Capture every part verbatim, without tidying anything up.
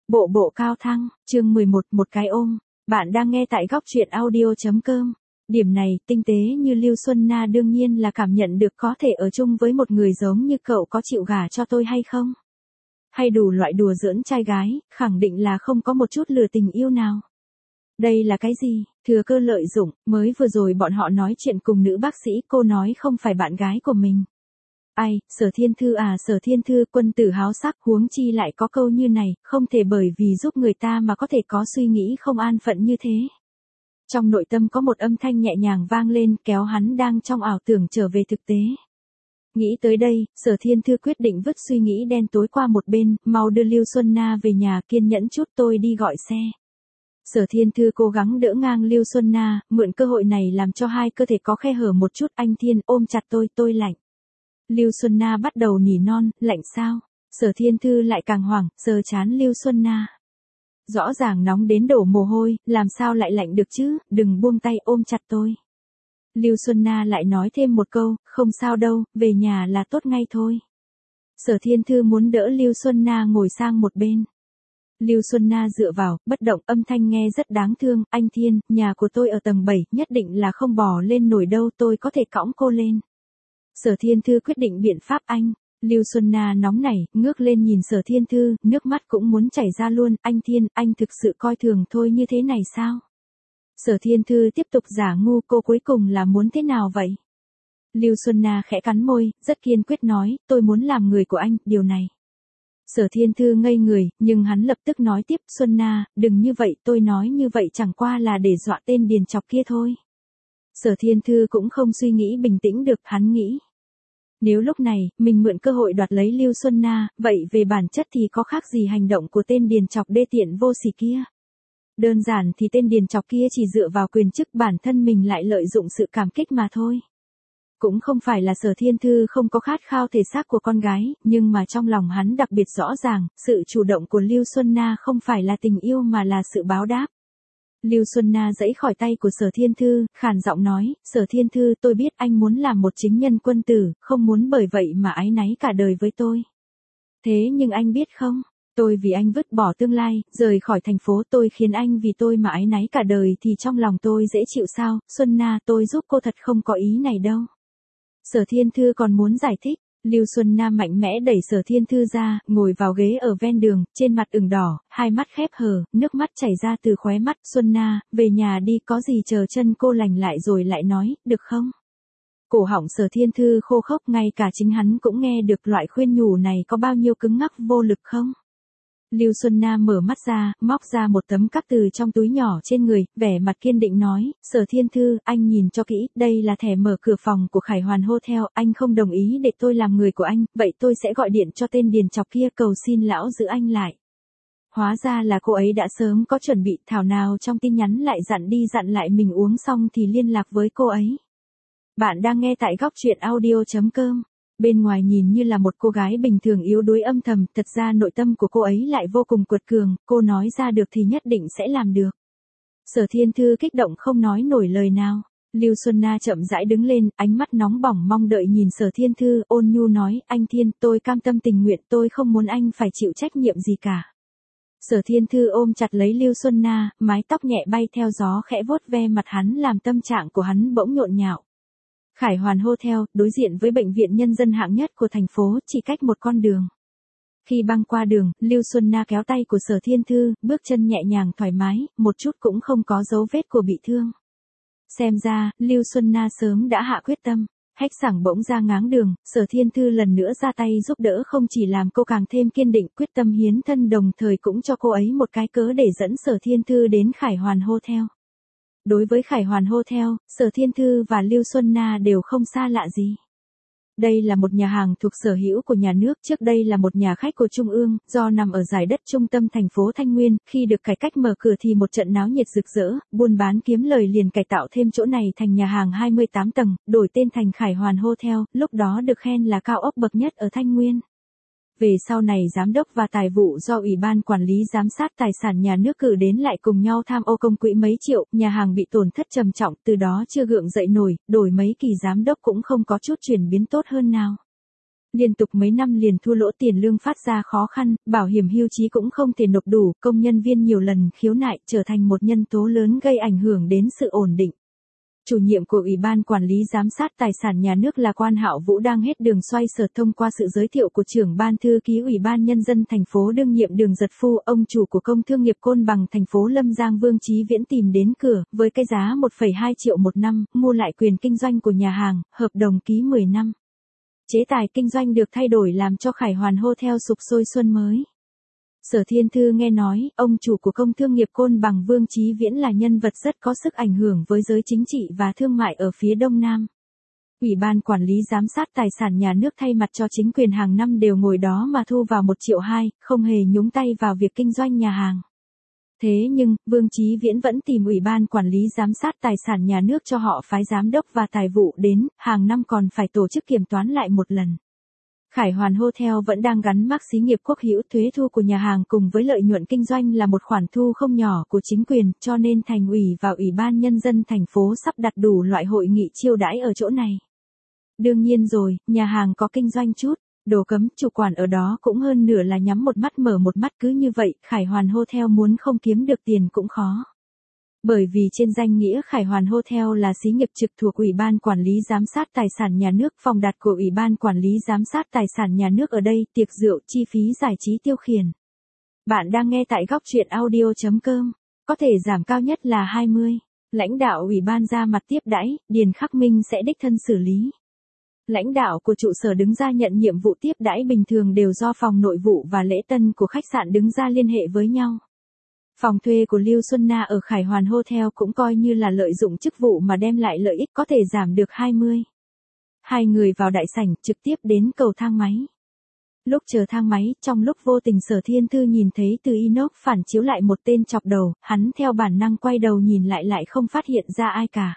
Bộ bộ cao thăng, chương mười một, một cái ôm. Bạn đang nghe tại góc truyện audio.com. Điểm này, tinh tế như Lưu Xuân Na đương nhiên là cảm nhận được có thể ở chung với một người giống như cậu có chịu gả cho tôi hay không? Hay đủ loại đùa giỡn trai gái, khẳng định là không có một chút lừa tình yêu nào. Đây là cái gì? Thừa cơ lợi dụng, mới vừa rồi bọn họ nói chuyện cùng nữ bác sĩ, cô nói không phải bạn gái của mình. Ai, Sở Thiên Thư à, Sở Thiên Thư, quân tử háo sắc, huống chi lại có câu như này, không thể bởi vì giúp người ta mà có thể có suy nghĩ không an phận như thế. Trong nội tâm có một âm thanh nhẹ nhàng vang lên, kéo hắn đang trong ảo tưởng trở về thực tế. Nghĩ tới đây, Sở Thiên Thư quyết định vứt suy nghĩ đen tối qua một bên, mau đưa Lưu Xuân Na về nhà, kiên nhẫn chút, tôi đi gọi xe. Sở Thiên Thư cố gắng đỡ ngang Lưu Xuân Na, mượn cơ hội này làm cho hai cơ thể có khe hở một chút. Anh Thiên, ôm chặt tôi, tôi lạnh. Lưu Xuân Na bắt đầu nỉ non, lạnh sao? Sở Thiên Thư lại càng hoảng, sờ chán Lưu Xuân Na. Rõ ràng nóng đến đổ mồ hôi, làm sao lại lạnh được chứ, đừng buông tay, ôm chặt tôi. Lưu Xuân Na lại nói thêm một câu, không sao đâu, về nhà là tốt ngay thôi. Sở Thiên Thư muốn đỡ Lưu Xuân Na ngồi sang một bên. Lưu Xuân Na dựa vào, bất động, âm thanh nghe rất đáng thương. Anh Thiên, nhà của tôi ở tầng bảy, nhất định là không bò lên nổi đâu, tôi có thể cõng cô lên. Sở Thiên Thư quyết định biện pháp anh. Lưu Xuân Na nóng nảy, ngước lên nhìn Sở Thiên Thư, nước mắt cũng muốn chảy ra luôn. Anh Thiên, anh thực sự coi thường thôi như thế này sao? Sở Thiên Thư tiếp tục giả ngu, cô cuối cùng là muốn thế nào vậy? Lưu Xuân Na khẽ cắn môi, rất kiên quyết nói, tôi muốn làm người của anh, điều này. Sở Thiên Thư ngây người, nhưng hắn lập tức nói tiếp, Xuân Na, đừng như vậy, tôi nói như vậy chẳng qua là để dọa tên điền chọc kia thôi. Sở Thiên Thư cũng không suy nghĩ bình tĩnh được, hắn nghĩ. Nếu lúc này, mình mượn cơ hội đoạt lấy Lưu Xuân Na, vậy về bản chất thì có khác gì hành động của tên điền chọc đê tiện vô sỉ kia. Đơn giản thì tên điền chọc kia chỉ dựa vào quyền chức, bản thân mình lại lợi dụng sự cảm kích mà thôi. Cũng không phải là Sở Thiên Thư không có khát khao thể xác của con gái, nhưng mà trong lòng hắn đặc biệt rõ ràng, sự chủ động của Lưu Xuân Na không phải là tình yêu mà là sự báo đáp. Lưu Xuân Na giãy khỏi tay của Sở Thiên Thư, khàn giọng nói, Sở Thiên Thư, tôi biết anh muốn làm một chính nhân quân tử, không muốn bởi vậy mà áy náy cả đời với tôi. Thế nhưng anh biết không, tôi vì anh vứt bỏ tương lai, rời khỏi thành phố, tôi khiến anh vì tôi mà áy náy cả đời thì trong lòng tôi dễ chịu sao? Xuân Na, tôi giúp cô thật không có ý này đâu. Sở Thiên Thư còn muốn giải thích. Lưu Xuân Na mạnh mẽ đẩy Sở Thiên Thư ra, ngồi vào ghế ở ven đường, trên mặt ửng đỏ, hai mắt khép hờ, nước mắt chảy ra từ khóe mắt. Xuân Na, về nhà đi, có gì chờ chân cô lành lại rồi lại nói, được không? Cổ họng Sở Thiên Thư khô khốc, ngay cả chính hắn cũng nghe được loại khuyên nhủ này có bao nhiêu cứng ngắc vô lực không? Lưu Xuân Na mở mắt ra, móc ra một tấm cắp từ trong túi nhỏ trên người, vẻ mặt kiên định nói, Sở Thiên Thư, anh nhìn cho kỹ, đây là thẻ mở cửa phòng của Khải Hoàn Hotel, anh không đồng ý để tôi làm người của anh, vậy tôi sẽ gọi điện cho tên điền chọc kia cầu xin lão giữ anh lại. Hóa ra là cô ấy đã sớm có chuẩn bị, thảo nào trong tin nhắn lại dặn đi dặn lại mình uống xong thì liên lạc với cô ấy. Bạn đang nghe tại góc truyện audio.com. Bên ngoài nhìn như là một cô gái bình thường yếu đuối âm thầm, thật ra nội tâm của cô ấy lại vô cùng cuột cường, cô nói ra được thì nhất định sẽ làm được. Sở Thiên Thư kích động không nói nổi lời nào. Lưu Xuân Na chậm rãi đứng lên, ánh mắt nóng bỏng mong đợi nhìn Sở Thiên Thư, ôn nhu nói, anh Thiên, tôi cam tâm tình nguyện, tôi không muốn anh phải chịu trách nhiệm gì cả. Sở Thiên Thư ôm chặt lấy Lưu Xuân Na, mái tóc nhẹ bay theo gió khẽ vuốt ve mặt hắn làm tâm trạng của hắn bỗng nhộn nhạo. Khải Hoàn Hotel, đối diện với bệnh viện nhân dân hạng nhất của thành phố, chỉ cách một con đường. Khi băng qua đường, Lưu Xuân Na kéo tay của Sở Thiên Thư, bước chân nhẹ nhàng thoải mái, một chút cũng không có dấu vết của bị thương. Xem ra, Lưu Xuân Na sớm đã hạ quyết tâm. Hách Sảng bỗng ra ngáng đường, Sở Thiên Thư lần nữa ra tay giúp đỡ, không chỉ làm cô càng thêm kiên định quyết tâm hiến thân, đồng thời cũng cho cô ấy một cái cớ để dẫn Sở Thiên Thư đến Khải Hoàn Hotel. Đối với Khải Hoàn Hotel, Sở Thiên Thư và Lưu Xuân Na đều không xa lạ gì. Đây là một nhà hàng thuộc sở hữu của nhà nước, trước đây là một nhà khách của Trung ương, do nằm ở giải đất trung tâm thành phố Thanh Nguyên, khi được cải cách mở cửa thì một trận náo nhiệt rực rỡ, buôn bán kiếm lời liền cải tạo thêm chỗ này thành nhà hàng hai mươi tám tầng, đổi tên thành Khải Hoàn Hotel, lúc đó được khen là cao ốc bậc nhất ở Thanh Nguyên. Về sau này giám đốc và tài vụ do Ủy ban Quản lý Giám sát Tài sản Nhà nước cử đến lại cùng nhau tham ô công quỹ mấy triệu, nhà hàng bị tổn thất trầm trọng, từ đó chưa gượng dậy nổi, đổi mấy kỳ giám đốc cũng không có chút chuyển biến tốt hơn nào. Liên tục mấy năm liền thua lỗ, tiền lương phát ra khó khăn, bảo hiểm hưu trí cũng không thể nộp đủ, công nhân viên nhiều lần khiếu nại, trở thành một nhân tố lớn gây ảnh hưởng đến sự ổn định. Chủ nhiệm của Ủy ban Quản lý Giám sát Tài sản Nhà nước là Quan Hạo Vũ đang hết đường xoay sở. Thông qua sự giới thiệu của trưởng ban thư ký Ủy ban Nhân dân thành phố đương nhiệm Đường Giật Phu, ông chủ của Công thương nghiệp Côn Bằng thành phố Lâm Giang Vương Chí Viễn tìm đến cửa, với cái giá một phẩy hai triệu một năm, mua lại quyền kinh doanh của nhà hàng, hợp đồng ký mười năm. Chế tài kinh doanh được thay đổi làm cho Khải Hoàn Hotel sục sôi xuân mới. Sở Thiên Thư nghe nói, ông chủ của Công thương nghiệp Côn Bằng Vương Chí Viễn là nhân vật rất có sức ảnh hưởng với giới chính trị và thương mại ở phía Đông Nam. Ủy ban Quản lý Giám sát Tài sản Nhà nước thay mặt cho chính quyền hàng năm đều ngồi đó mà thu vào một triệu hai, không hề nhúng tay vào việc kinh doanh nhà hàng. Thế nhưng, Vương Chí Viễn vẫn tìm Ủy ban Quản lý Giám sát Tài sản Nhà nước cho họ phái giám đốc và tài vụ đến, hàng năm còn phải tổ chức kiểm toán lại một lần. Khải Hoàn Hotel vẫn đang gắn mác xí nghiệp quốc hữu, thuế thu của nhà hàng cùng với lợi nhuận kinh doanh là một khoản thu không nhỏ của chính quyền, cho nên Thành ủy và Ủy ban Nhân dân thành phố sắp đặt đủ loại hội nghị chiêu đãi ở chỗ này. Đương nhiên rồi, nhà hàng có kinh doanh chút, đồ cấm, chủ quản ở đó cũng hơn nửa là nhắm một mắt mở một mắt, cứ như vậy, Khải Hoàn Hotel muốn không kiếm được tiền cũng khó. Bởi vì trên danh nghĩa Khải Hoàn Hotel là xí nghiệp trực thuộc Ủy ban Quản lý Giám sát Tài sản Nhà nước, phòng đặt của Ủy ban Quản lý Giám sát Tài sản Nhà nước ở đây, tiệc rượu, chi phí giải trí tiêu khiển. Bạn đang nghe tại góc truyện audio chấm com, có thể giảm cao nhất là hai mươi. Lãnh đạo Ủy ban ra mặt tiếp đãi, Điền Khắc Minh sẽ đích thân xử lý. Lãnh đạo của trụ sở đứng ra nhận nhiệm vụ tiếp đãi bình thường đều do phòng nội vụ và lễ tân của khách sạn đứng ra liên hệ với nhau. Phòng thuê của Lưu Xuân Na ở Khải Hoàn Hotel cũng coi như là lợi dụng chức vụ mà đem lại lợi ích, có thể giảm được hai mươi. Hai người vào đại sảnh, trực tiếp đến cầu thang máy. Lúc chờ thang máy, trong lúc vô tình Sở Thiên Thư nhìn thấy từ inox phản chiếu lại một tên chọc đầu, hắn theo bản năng quay đầu nhìn lại lại không phát hiện ra ai cả.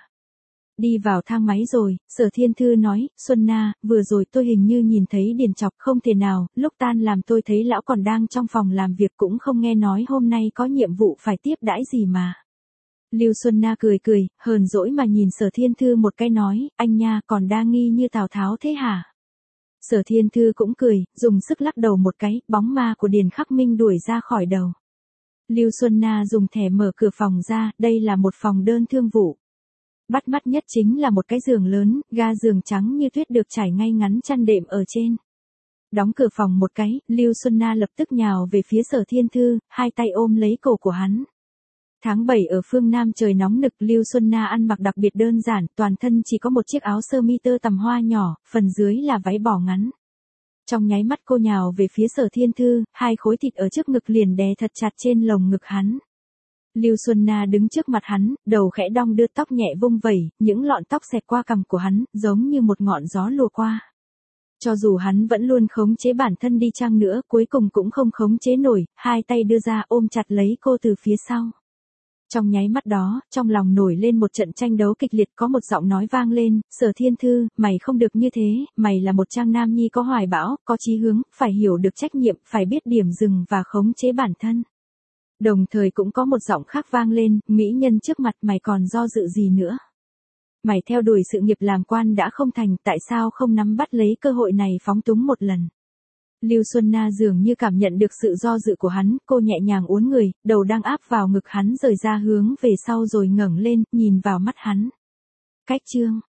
Đi vào thang máy rồi, Sở Thiên Thư nói, Xuân Na, vừa rồi tôi hình như nhìn thấy Điền chọc, không thể nào, lúc tan làm tôi thấy lão còn đang trong phòng làm việc, cũng không nghe nói hôm nay có nhiệm vụ phải tiếp đãi gì mà. Lưu Xuân Na cười cười, hờn dỗi mà nhìn Sở Thiên Thư một cái nói, anh nha, còn đa nghi như Tào Tháo thế hả? Sở Thiên Thư cũng cười, dùng sức lắc đầu một cái, bóng ma của Điền Khắc Minh đuổi ra khỏi đầu. Lưu Xuân Na dùng thẻ mở cửa phòng ra, đây là một phòng đơn thương vụ. Bắt mắt nhất chính là một cái giường lớn, ga giường trắng như tuyết được trải ngay ngắn chăn đệm ở trên. Đóng cửa phòng một cái, Lưu Xuân Na lập tức nhào về phía Sở Thiên Thư, hai tay ôm lấy cổ của hắn. Tháng bảy ở phương Nam trời nóng nực, Lưu Xuân Na ăn mặc đặc biệt đơn giản, toàn thân chỉ có một chiếc áo sơ mi tơ tằm hoa nhỏ, phần dưới là váy bò ngắn. Trong nháy mắt cô nhào về phía Sở Thiên Thư, hai khối thịt ở trước ngực liền đè thật chặt trên lồng ngực hắn. Lưu Xuân Na đứng trước mặt hắn, đầu khẽ đong đưa, tóc nhẹ vung vẩy, những lọn tóc xẹt qua cằm của hắn, giống như một ngọn gió lùa qua. Cho dù hắn vẫn luôn khống chế bản thân đi chăng nữa, cuối cùng cũng không khống chế nổi, hai tay đưa ra ôm chặt lấy cô từ phía sau. Trong nháy mắt đó, trong lòng nổi lên một trận tranh đấu kịch liệt, có một giọng nói vang lên, Sở Thiên Thư, mày không được như thế, mày là một trang nam nhi có hoài bão, có chí hướng, phải hiểu được trách nhiệm, phải biết điểm dừng và khống chế bản thân. Đồng thời cũng có một giọng khác vang lên, mỹ nhân trước mặt mày còn do dự gì nữa? Mày theo đuổi sự nghiệp làm quan đã không thành, tại sao không nắm bắt lấy cơ hội này phóng túng một lần? Lưu Xuân Na dường như cảm nhận được sự do dự của hắn, cô nhẹ nhàng uốn người, đầu đang áp vào ngực hắn rời ra hướng về sau rồi ngẩng lên, nhìn vào mắt hắn. Cách chương